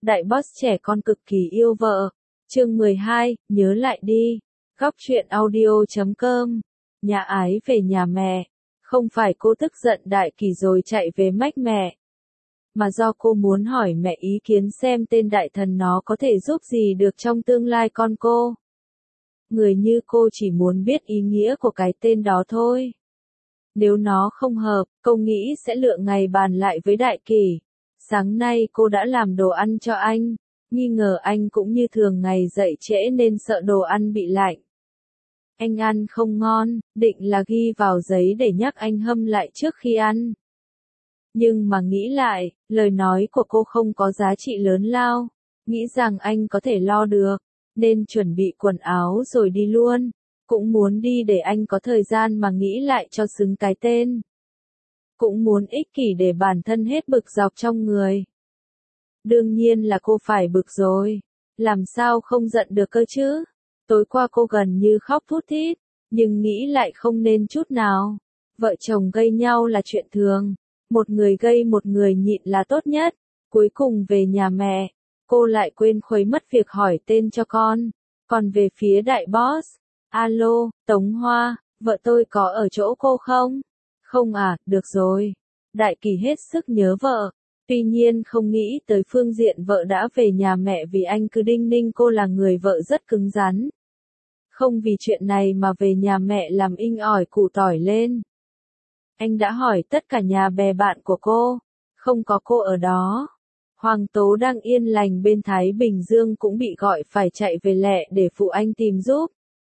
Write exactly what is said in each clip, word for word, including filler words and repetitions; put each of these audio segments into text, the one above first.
Đại boss trẻ con cực kỳ yêu vợ. Chương mười hai, nhớ lại đi. Góc truyện audio chấm com. Nhà ái về nhà mẹ. Không phải cô tức giận Đại Kỳ rồi chạy về mách mẹ, mà do cô muốn hỏi mẹ ý kiến xem tên đại thần nó có thể giúp gì được trong tương lai con cô. Người như cô chỉ muốn biết ý nghĩa của cái tên đó thôi. Nếu nó không hợp, cô nghĩ sẽ lựa ngày bàn lại với Đại Kỳ. Sáng nay cô đã làm đồ ăn cho anh, nghi ngờ anh cũng như thường ngày dậy trễ nên sợ đồ ăn bị lạnh. Anh ăn không ngon, định là ghi vào giấy để nhắc anh hâm lại trước khi ăn. Nhưng mà nghĩ lại, lời nói của cô không có giá trị lớn lao, nghĩ rằng anh có thể lo được, nên chuẩn bị quần áo rồi đi luôn, cũng muốn đi để anh có thời gian mà nghĩ lại cho xứng cái tên. Cũng muốn ích kỷ để bản thân hết bực dọc trong người. Đương nhiên là cô phải bực rồi, làm sao không giận được cơ chứ? Tối qua cô gần như khóc thút thít, nhưng nghĩ lại không nên chút nào. Vợ chồng gây nhau là chuyện thường, một người gây một người nhịn là tốt nhất. Cuối cùng về nhà mẹ, cô lại quên khuấy mất việc hỏi tên cho con. Còn về phía đại boss, alo, Tống Hoa, vợ tôi có ở chỗ cô không? Không à, được rồi. Đại Kỳ hết sức nhớ vợ, tuy nhiên không nghĩ tới phương diện vợ đã về nhà mẹ vì anh cứ đinh ninh cô là người vợ rất cứng rắn. Không vì chuyện này mà về nhà mẹ làm inh ỏi củ tỏi lên. Anh đã hỏi tất cả nhà bè bạn của cô, không có cô ở đó. Hoàng Tố đang yên lành bên Thái Bình Dương cũng bị gọi phải chạy về lẹ để phụ anh tìm giúp.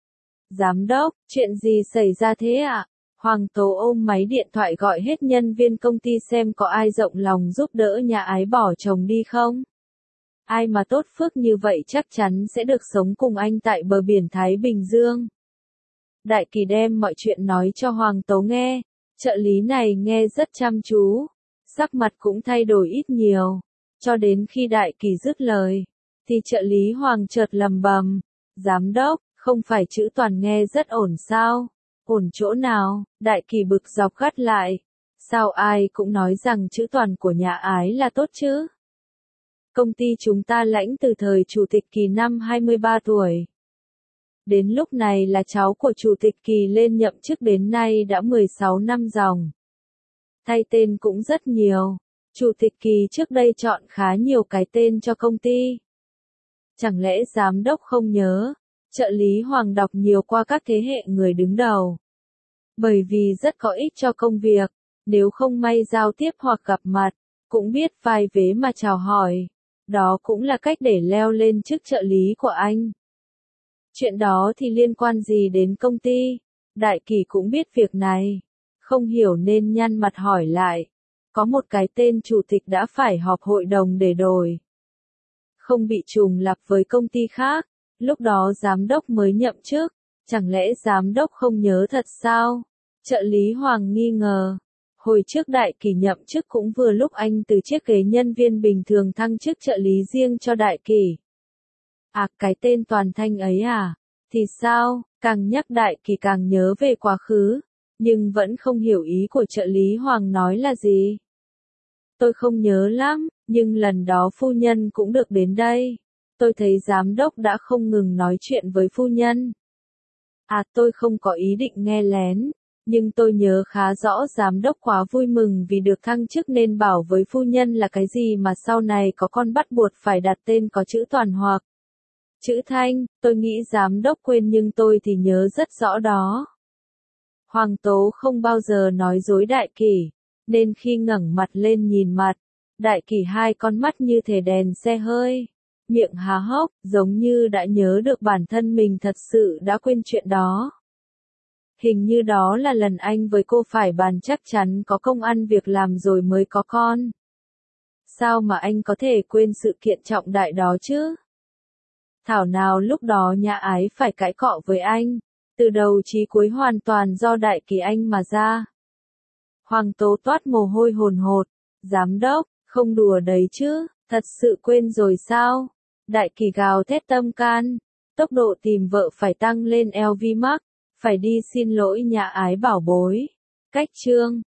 Giám đốc, chuyện gì xảy ra thế ạ? À? Hoàng Tố ôm máy điện thoại gọi hết nhân viên công ty xem có ai rộng lòng giúp đỡ nhà ái bỏ chồng đi không. Ai mà tốt phước như vậy chắc chắn sẽ được sống cùng anh tại bờ biển Thái Bình Dương. Đại Kỳ đem mọi chuyện nói cho Hoàng Tố nghe, trợ lý này nghe rất chăm chú, sắc mặt cũng thay đổi ít nhiều, cho đến khi Đại Kỳ dứt lời, thì trợ lý Hoàng chợt lầm bầm, giám đốc, không phải chữ toàn nghe rất ổn sao? Ổn chỗ nào? Đại Kỳ bực dọc gắt lại. Sao ai cũng nói rằng chữ toàn của nhà ái là tốt chứ? Công ty chúng ta lãnh từ thời Chủ tịch Kỳ năm hai mươi ba tuổi. Đến lúc này là cháu của Chủ tịch Kỳ lên nhậm chức đến nay đã mười sáu năm dòng. Thay tên cũng rất nhiều. Chủ tịch Kỳ trước đây chọn khá nhiều cái tên cho công ty. Chẳng lẽ giám đốc không nhớ? Trợ lý Hoàng đọc nhiều qua các thế hệ người đứng đầu. Bởi vì rất có ích cho công việc, nếu không may giao tiếp hoặc gặp mặt, cũng biết vai vế mà chào hỏi. Đó cũng là cách để leo lên chức trợ lý của anh. Chuyện đó thì liên quan gì đến công ty? Đại Kỳ cũng biết việc này. Không hiểu nên nhăn mặt hỏi lại. Có một cái tên chủ tịch đã phải họp hội đồng để đổi. Không bị trùng lặp với công ty khác. Lúc đó giám đốc mới nhậm chức. Chẳng lẽ giám đốc không nhớ thật sao? Trợ lý Hoàng nghi ngờ. Hồi trước Đại Kỳ nhậm chức cũng vừa lúc anh từ chiếc ghế nhân viên bình thường thăng chức trợ lý riêng cho Đại Kỳ. À, cái tên toàn thanh ấy à? Thì sao? Càng nhắc Đại Kỳ càng nhớ về quá khứ, nhưng vẫn không hiểu ý của trợ lý Hoàng nói là gì. Tôi không nhớ lắm, nhưng lần đó phu nhân cũng được đến đây. Tôi thấy giám đốc đã không ngừng nói chuyện với phu nhân. À, tôi không có ý định nghe lén. Nhưng tôi nhớ khá rõ giám đốc quá vui mừng vì được thăng chức nên bảo với phu nhân là cái gì mà sau này có con bắt buộc phải đặt tên có chữ toàn hoặc chữ thanh. Tôi nghĩ giám đốc quên nhưng tôi thì nhớ rất rõ đó. Hoàng Tố không bao giờ nói dối Đại Kỳ, nên khi ngẩng mặt lên nhìn mặt, Đại Kỳ hai con mắt như thể đèn xe hơi, miệng há hốc, giống như đã nhớ được bản thân mình thật sự đã quên chuyện đó. Hình như đó là lần anh với cô phải bàn chắc chắn có công ăn việc làm rồi mới có con. Sao mà anh có thể quên sự kiện trọng đại đó chứ? Thảo nào lúc đó nhà ái phải cãi cọ với anh, từ đầu chí cuối hoàn toàn do Đại Kỳ anh mà ra. Hoàng Tố toát mồ hôi hồn hột, giám đốc, không đùa đấy chứ, thật sự quên rồi sao? Đại Kỳ gào thét tâm can, tốc độ tìm vợ phải tăng lên lờ vê Max. Phải đi xin lỗi nhà ái bảo bối. Cách chương